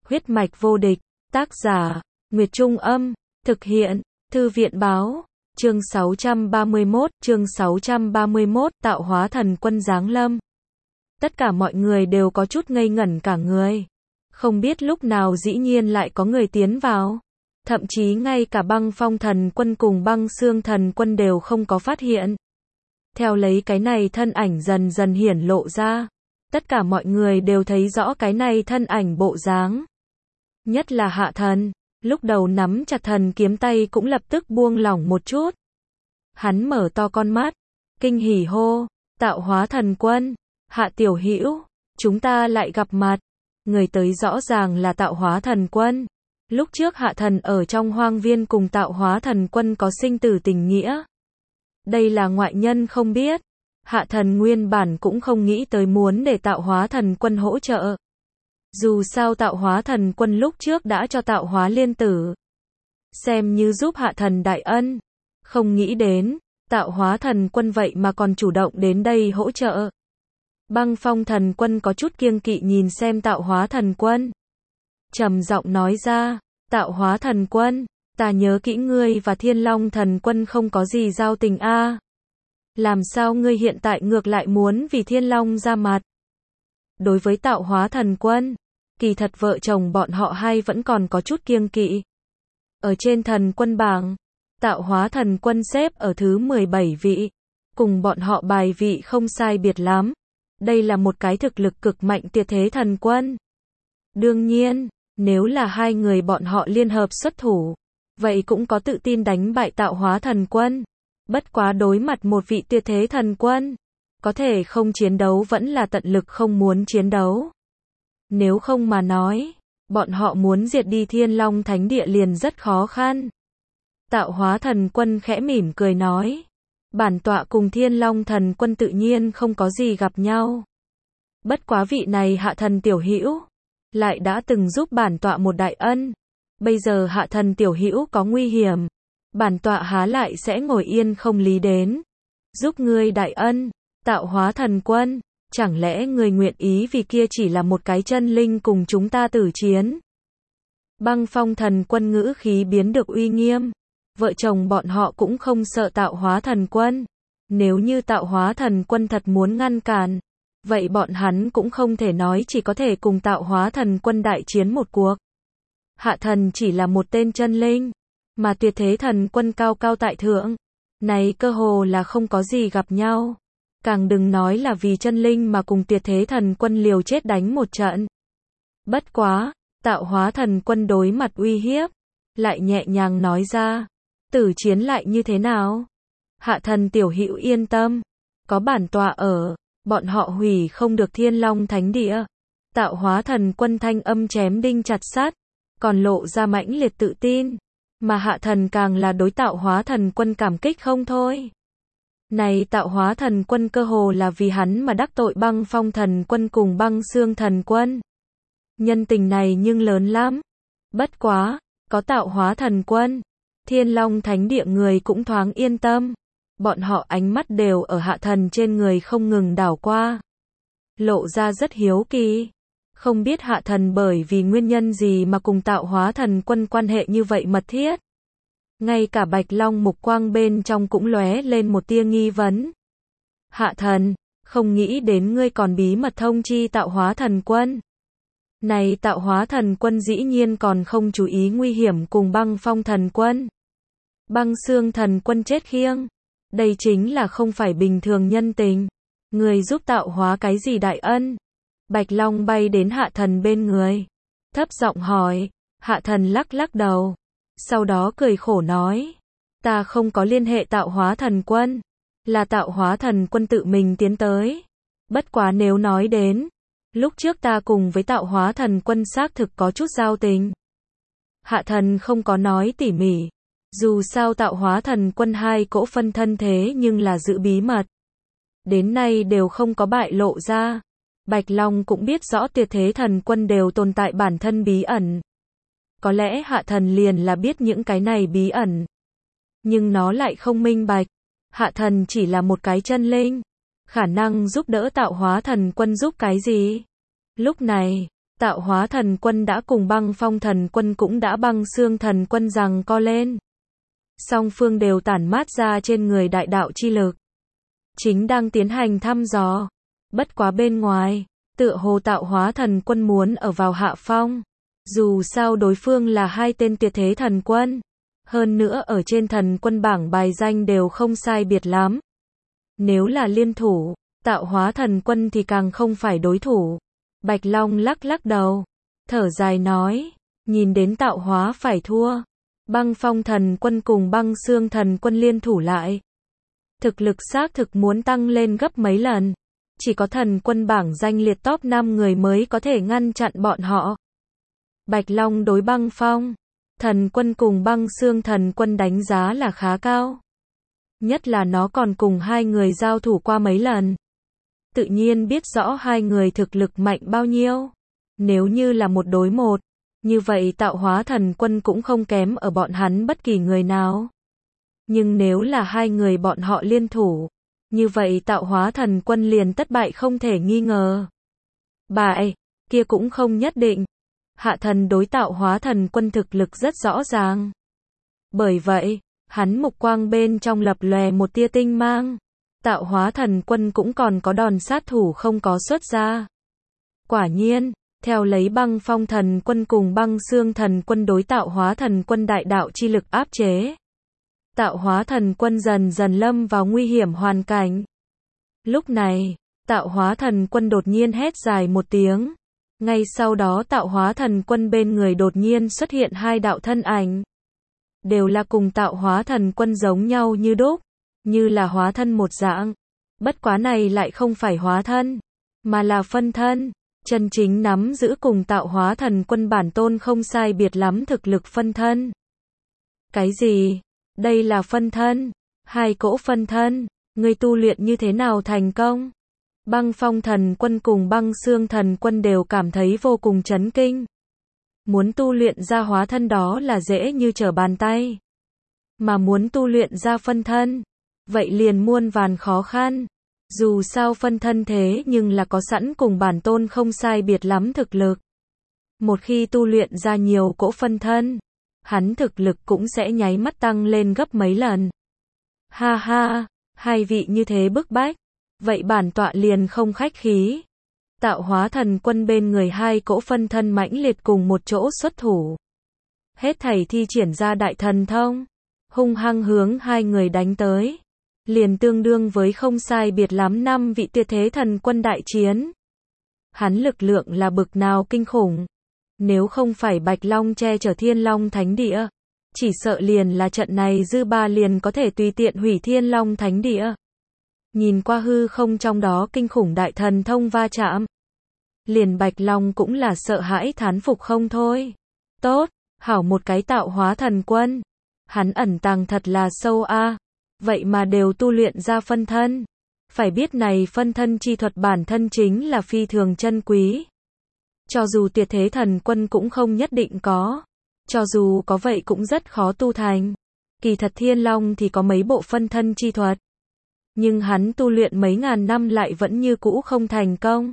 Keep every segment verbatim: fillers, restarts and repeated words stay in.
Huyết mạch vô địch, tác giả, Nguyệt Trung Âm, thực hiện, Thư viện Báo, chương sáu trăm ba mươi mốt, chương sáu trăm ba mươi mốt, tạo hóa thần quân giáng lâm. Tất cả mọi người đều có chút ngây ngẩn cả người. Không biết lúc nào dĩ nhiên lại có người tiến vào. Thậm chí ngay cả băng phong thần quân cùng băng xương thần quân đều không có phát hiện. Theo lấy cái này thân ảnh dần dần hiển lộ ra. Tất cả mọi người đều thấy rõ cái này thân ảnh bộ dáng. Nhất là Hạ Thần, lúc đầu nắm chặt thần kiếm tay cũng lập tức buông lỏng một chút. Hắn mở to con mắt, kinh hỉ hô, tạo hóa thần quân, Hạ tiểu hữu, chúng ta lại gặp mặt. Người tới rõ ràng là tạo hóa thần quân. Lúc trước Hạ Thần ở trong hoang viên cùng tạo hóa thần quân có sinh tử tình nghĩa. Đây là ngoại nhân không biết. Hạ Thần nguyên bản cũng không nghĩ tới muốn để tạo hóa thần quân hỗ trợ. Dù sao tạo hóa thần quân lúc trước đã cho tạo hóa liên tử. Xem như giúp Hạ Thần đại ân. Không nghĩ đến, tạo hóa thần quân vậy mà còn chủ động đến đây hỗ trợ. Băng phong thần quân có chút kiêng kỵ nhìn xem tạo hóa thần quân. Trầm giọng nói ra, tạo hóa thần quân, ta nhớ kỹ ngươi và thiên long thần quân không có gì giao tình a. À. Làm sao ngươi hiện tại ngược lại muốn vì thiên long ra mặt? Đối với tạo hóa thần quân, kỳ thật vợ chồng bọn họ hai vẫn còn có chút kiêng kỵ. Ở trên thần quân bảng, tạo hóa thần quân xếp ở thứ mười bảy vị, cùng bọn họ bài vị không sai biệt lắm. Đây là một cái thực lực cực mạnh tuyệt thế thần quân. Đương nhiên, nếu là hai người bọn họ liên hợp xuất thủ, vậy cũng có tự tin đánh bại tạo hóa thần quân. Bất quá đối mặt một vị tuyệt thế thần quân, có thể không chiến đấu vẫn là tận lực không muốn chiến đấu. Nếu không mà nói, bọn họ muốn diệt đi Thiên Long Thánh Địa liền rất khó khăn. Tạo hóa thần quân khẽ mỉm cười nói. Bản tọa cùng Thiên Long thần quân tự nhiên không có gì gặp nhau. Bất quá vị này Hạ Thần tiểu hữu lại đã từng giúp bản tọa một đại ân. Bây giờ Hạ Thần tiểu hữu có nguy hiểm, bản tọa há lại sẽ ngồi yên không lý đến. Giúp ngươi đại ân, tạo hóa thần quân, chẳng lẽ ngươi nguyện ý vì kia chỉ là một cái chân linh cùng chúng ta tử chiến? Băng phong thần quân ngữ khí biến được uy nghiêm. Vợ chồng bọn họ cũng không sợ tạo hóa thần quân. Nếu như tạo hóa thần quân thật muốn ngăn cản, vậy bọn hắn cũng không thể nói chỉ có thể cùng tạo hóa thần quân đại chiến một cuộc. Hạ Thần chỉ là một tên chân linh, mà tuyệt thế thần quân cao cao tại thượng. Này cơ hồ là không có gì gặp nhau. Càng đừng nói là vì chân linh mà cùng tuyệt thế thần quân liều chết đánh một trận. Bất quá, tạo hóa thần quân đối mặt uy hiếp, lại nhẹ nhàng nói ra. Tử chiến lại như thế nào? Hạ Thần tiểu hữu yên tâm. Có bản tọa ở, bọn họ hủy không được Thiên Long Thánh Địa. Tạo hóa thần quân thanh âm chém đinh chặt sắt, còn lộ ra mãnh liệt tự tin. Mà Hạ Thần càng là đối tạo hóa thần quân cảm kích không thôi. Này tạo hóa thần quân cơ hồ là vì hắn mà đắc tội băng phong thần quân cùng băng xương thần quân. Nhân tình này nhưng lớn lắm. Bất quá, có tạo hóa thần quân, Thiên Long Thánh Địa người cũng thoáng yên tâm. Bọn họ ánh mắt đều ở Hạ Thần trên người không ngừng đảo qua. Lộ ra rất hiếu kỳ. Không biết Hạ Thần bởi vì nguyên nhân gì mà cùng tạo hóa thần quân quan hệ như vậy mật thiết. Ngay cả Bạch Long mục quang bên trong cũng lóe lên một tia nghi vấn. Hạ Thần, không nghĩ đến ngươi còn bí mật thông chi tạo hóa thần quân. Này tạo hóa thần quân dĩ nhiên còn không chú ý nguy hiểm cùng băng phong thần quân. Băng xương thần quân chết khiêng. Đây chính là không phải bình thường nhân tình. Người giúp tạo hóa cái gì đại ân? Bạch Long bay đến Hạ Thần bên người. Thấp giọng hỏi. Hạ Thần lắc lắc đầu. Sau đó cười khổ nói. Ta không có liên hệ tạo hóa thần quân. Là tạo hóa thần quân tự mình tiến tới. Bất quá nếu nói đến. Lúc trước ta cùng với tạo hóa thần quân xác thực có chút giao tình. Hạ Thần không có nói tỉ mỉ. Dù sao tạo hóa thần quân hai cỗ phân thân thế nhưng là giữ bí mật. Đến nay đều không có bại lộ ra. Bạch Long cũng biết rõ tuyệt thế thần quân đều tồn tại bản thân bí ẩn. Có lẽ Hạ Thần liền là biết những cái này bí ẩn. Nhưng nó lại không minh bạch. Hạ Thần chỉ là một cái chân linh. Khả năng giúp đỡ tạo hóa thần quân giúp cái gì? Lúc này, Tạo hóa thần quân đã cùng băng phong thần quân cũng đã băng xương thần quân giằng co lên. Song phương đều tản mát ra trên người đại đạo chi lực. Chính đang tiến hành thăm dò. Bất quá bên ngoài, tựa hồ tạo hóa thần quân muốn ở vào hạ phong. Dù sao đối phương là hai tên tuyệt thế thần quân. Hơn nữa ở trên thần quân bảng bài danh đều không sai biệt lắm. Nếu là liên thủ, tạo hóa thần quân thì càng không phải đối thủ. Bạch Long lắc lắc đầu, thở dài nói, nhìn đến tạo hóa phải thua. Băng phong thần quân cùng băng xương thần quân liên thủ lại. Thực lực xác thực muốn tăng lên gấp mấy lần. Chỉ có thần quân bảng danh liệt top năm người mới có thể ngăn chặn bọn họ. Bạch Long đối băng phong thần quân cùng băng xương thần quân đánh giá là khá cao. Nhất là nó còn cùng hai người giao thủ qua mấy lần. Tự nhiên biết rõ hai người thực lực mạnh bao nhiêu. Nếu như là một đối một, như vậy tạo hóa thần quân cũng không kém ở bọn hắn bất kỳ người nào. Nhưng nếu là hai người bọn họ liên thủ, như vậy tạo hóa thần quân liền thất bại không thể nghi ngờ. Bại, kia cũng không nhất định. Hạ thần đối tạo hóa thần quân thực lực rất rõ ràng. Bởi vậy, hắn mục quang bên trong lập lòe một tia tinh mang. Tạo hóa thần quân cũng còn có đòn sát thủ không có xuất ra. Quả nhiên, theo lấy băng phong thần quân cùng băng xương thần quân đối tạo hóa thần quân đại đạo chi lực áp chế. Tạo hóa thần quân dần dần lâm vào nguy hiểm hoàn cảnh. Lúc này, tạo hóa thần quân đột nhiên hét dài một tiếng. Ngay sau đó tạo hóa thần quân bên người đột nhiên xuất hiện hai đạo thân ảnh. Đều là cùng tạo hóa thần quân giống nhau như đúc, như là hóa thân một dạng. Bất quá này lại không phải hóa thân, mà là phân thân. Chân chính nắm giữ cùng tạo hóa thần quân bản tôn không sai biệt lắm thực lực phân thân. Cái gì? Đây là phân thân? Hai cỗ phân thân? Ngươi tu luyện như thế nào thành công? Băng phong thần quân cùng băng xương thần quân đều cảm thấy vô cùng chấn kinh. Muốn tu luyện ra hóa thân đó là dễ như trở bàn tay. Mà muốn tu luyện ra phân thân, vậy liền muôn vàn khó khăn. Dù sao phân thân thế nhưng là có sẵn cùng bản tôn không sai biệt lắm thực lực. Một khi tu luyện ra nhiều cỗ phân thân, hắn thực lực cũng sẽ nháy mắt tăng lên gấp mấy lần. Ha ha, hai vị như thế bức bách. Vậy bản tọa liền không khách khí. Tạo hóa thần quân bên người hai cỗ phân thân mãnh liệt cùng một chỗ xuất thủ. Hết thảy thi triển ra đại thần thông. Hung hăng hướng hai người đánh tới. Liền tương đương với không sai biệt lắm năm vị tuyệt thế thần quân đại chiến. Hắn lực lượng là bực nào kinh khủng. Nếu không phải Bạch Long che chở Thiên Long Thánh Địa, chỉ sợ liền là trận này dư ba liền có thể tùy tiện hủy Thiên Long Thánh Địa. Nhìn qua hư không trong đó kinh khủng đại thần thông va chạm. Liền Bạch Long cũng là sợ hãi thán phục không thôi. Tốt, hảo một cái tạo hóa thần quân. Hắn ẩn tàng thật là sâu a. À. Vậy mà đều tu luyện ra phân thân. Phải biết này phân thân chi thuật bản thân chính là phi thường chân quý. Cho dù tuyệt thế thần quân cũng không nhất định có. Cho dù có vậy cũng rất khó tu thành. Kỳ thật Thiên Long thì có mấy bộ phân thân chi thuật. Nhưng hắn tu luyện mấy ngàn năm lại vẫn như cũ không thành công.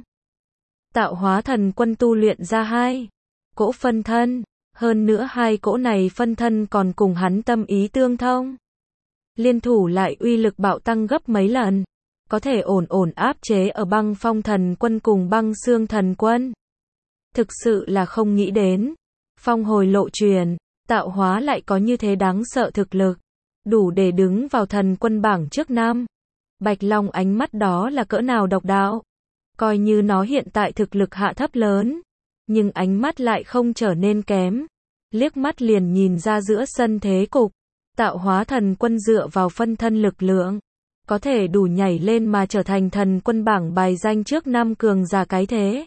Tạo hóa thần quân tu luyện ra hai cỗ phân thân. Hơn nữa hai cỗ này phân thân còn cùng hắn tâm ý tương thông. Liên thủ lại uy lực bạo tăng gấp mấy lần. Có thể ổn ổn áp chế ở băng phong thần quân cùng băng xương thần quân. Thực sự là không nghĩ đến. Phong hồi lộ truyền, tạo hóa lại có như thế đáng sợ thực lực. Đủ để đứng vào thần quân bảng trước năm. Bạch Long ánh mắt đó là cỡ nào độc đạo. Coi như nó hiện tại thực lực hạ thấp lớn. Nhưng ánh mắt lại không trở nên kém. Liếc mắt liền nhìn ra giữa sân thế cục. Tạo hóa thần quân dựa vào phân thân lực lượng. Có thể đủ nhảy lên mà trở thành thần quân bảng bài danh trước năm cường giả cái thế.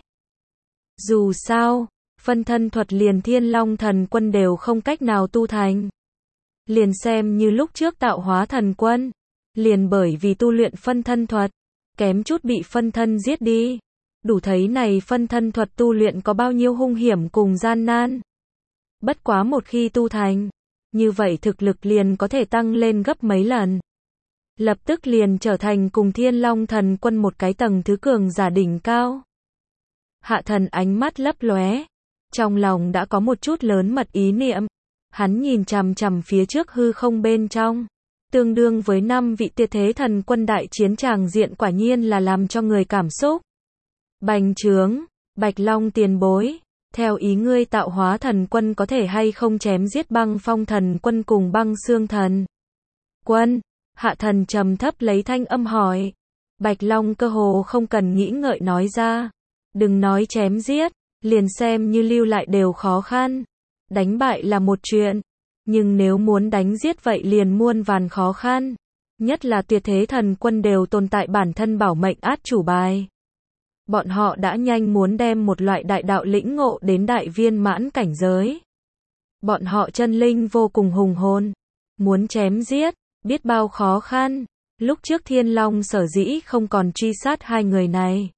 Dù sao, phân thân thuật liền Thiên Long thần quân đều không cách nào tu thành. Liền xem như lúc trước tạo hóa thần quân. Liền bởi vì tu luyện phân thân thuật. Kém chút bị phân thân giết đi. Đủ thấy này phân thân thuật tu luyện có bao nhiêu hung hiểm cùng gian nan. Bất quá một khi tu thành. Như vậy thực lực liền có thể tăng lên gấp mấy lần. Lập tức liền trở thành cùng Thiên Long thần quân một cái tầng thứ cường giả đỉnh cao. Hạ thần ánh mắt lấp lóe, trong lòng đã có một chút lớn mật ý niệm. Hắn nhìn chằm chằm phía trước hư không bên trong, tương đương với năm vị tuyệt thế thần quân đại chiến tràng diện quả nhiên là làm cho người cảm xúc. Bành trướng, Bạch Long tiền bối, theo ý ngươi tạo hóa thần quân có thể hay không chém giết băng phong thần quân cùng băng xương thần quân? Hạ thần trầm thấp lấy thanh âm hỏi. Bạch Long cơ hồ không cần nghĩ ngợi nói ra. Đừng nói chém giết, liền xem như lưu lại đều khó khăn. Đánh bại là một chuyện, nhưng nếu muốn đánh giết vậy liền muôn vàn khó khăn. Nhất là tuyệt thế thần quân đều tồn tại bản thân bảo mệnh át chủ bài. Bọn họ đã nhanh muốn đem một loại đại đạo lĩnh ngộ đến đại viên mãn cảnh giới. Bọn họ chân linh vô cùng hùng hồn, muốn chém giết, biết bao khó khăn. Lúc trước Thiên Long sở dĩ không còn truy sát hai người này.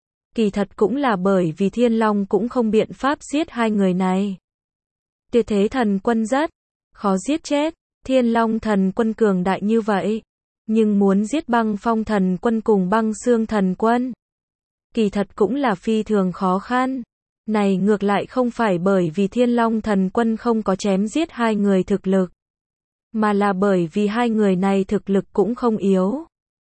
Kỳ thật cũng là bởi vì Thiên Long cũng không biện pháp giết hai người này. Tuyệt thế thần quân rất khó giết chết, Thiên Long thần quân cường đại như vậy, nhưng muốn giết băng phong thần quân cùng băng xương thần quân, kỳ thật cũng là phi thường khó khăn. Này ngược lại không phải bởi vì Thiên Long thần quân không có chém giết hai người thực lực, mà là bởi vì hai người này thực lực cũng không yếu.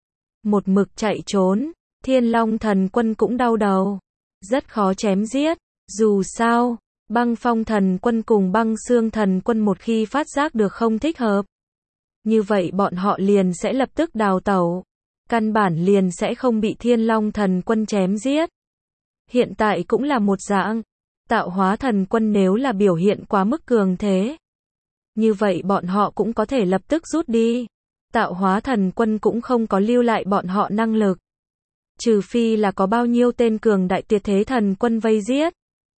Một mực chạy trốn, Thiên Long thần quân cũng đau đầu, rất khó chém giết. Dù sao, băng phong thần quân cùng băng xương thần quân một khi phát giác được không thích hợp, như vậy bọn họ liền sẽ lập tức đào tẩu, căn bản liền sẽ không bị Thiên Long thần quân chém giết. Hiện tại cũng là một dạng, tạo hóa thần quân nếu là biểu hiện quá mức cường thế, như vậy bọn họ cũng có thể lập tức rút đi. Tạo hóa thần quân cũng không có lưu lại bọn họ năng lực, trừ phi là có bao nhiêu tên cường đại tuyệt thế thần quân vây giết,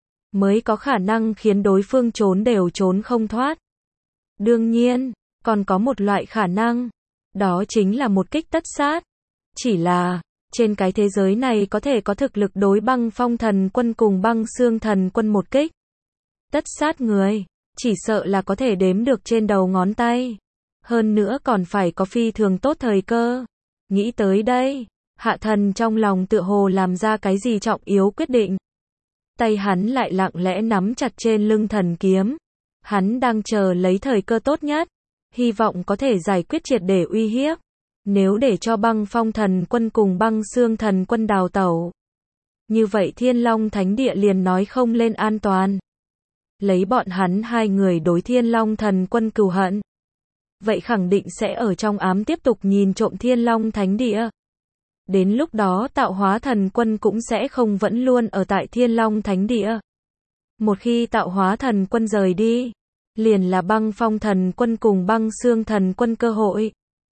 mới có khả năng khiến đối phương trốn đều trốn không thoát. Đương nhiên, còn có một loại khả năng, đó chính là một kích tất sát. Chỉ là, trên cái thế giới này có thể có thực lực đối băng phong thần quân cùng băng xương thần quân một kích tất sát người, chỉ sợ là có thể đếm được trên đầu ngón tay. Hơn nữa còn phải có phi thường tốt thời cơ. Nghĩ tới đây, Hạ thần trong lòng tựa hồ làm ra cái gì trọng yếu quyết định. Tay hắn lại lặng lẽ nắm chặt trên lưng thần kiếm. Hắn đang chờ lấy thời cơ tốt nhất, hy vọng có thể giải quyết triệt để uy hiếp. Nếu để cho băng phong thần quân cùng băng xương thần quân đào tẩu, như vậy Thiên Long Thánh Địa liền nói không lên an toàn. Lấy bọn hắn hai người đối Thiên Long thần quân cừu hận, vậy khẳng định sẽ ở trong ám tiếp tục nhìn trộm Thiên Long Thánh Địa. Đến lúc đó tạo hóa thần quân cũng sẽ không vẫn luôn ở tại Thiên Long Thánh Địa. Một khi tạo hóa thần quân rời đi, liền là băng phong thần quân cùng băng xương thần quân cơ hội.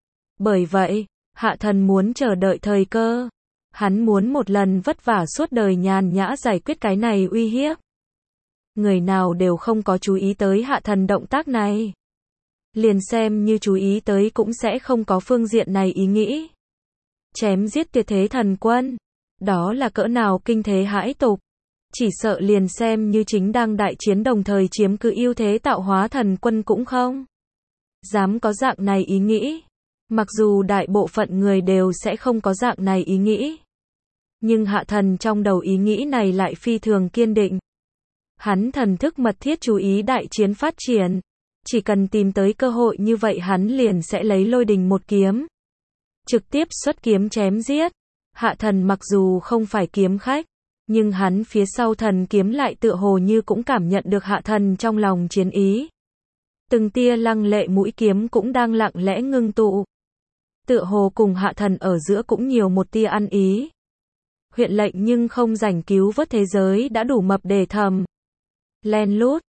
Bởi vậy, Hạ thần muốn chờ đợi thời cơ. Hắn muốn một lần vất vả suốt đời nhàn nhã giải quyết cái này uy hiếp. Người nào đều không có chú ý tới Hạ thần động tác này. Liền xem như chú ý tới cũng sẽ không có phương diện này ý nghĩ. Chém giết tuyệt thế thần quân, đó là cỡ nào kinh thế hãi tục. Chỉ sợ liền xem như chính đang đại chiến đồng thời chiếm cứ ưu thế tạo hóa thần quân cũng không dám có dạng này ý nghĩ. Mặc dù đại bộ phận người đều sẽ không có dạng này ý nghĩ, nhưng Hạ thần trong đầu ý nghĩ này lại phi thường kiên định. Hắn thần thức mật thiết chú ý đại chiến phát triển, chỉ cần tìm tới cơ hội như vậy hắn liền sẽ lấy lôi đình một kiếm, trực tiếp xuất kiếm chém giết. Hạ thần mặc dù không phải kiếm khách, nhưng hắn phía sau thần kiếm lại tựa hồ như cũng cảm nhận được Hạ thần trong lòng chiến ý. Từng tia lăng lệ mũi kiếm cũng đang lặng lẽ ngưng tụ. Tựa hồ cùng Hạ thần ở giữa cũng nhiều một tia ăn ý. Huyện lệnh nhưng không rảnh cứu vớt thế giới đã đủ mập để thầm. Len lút,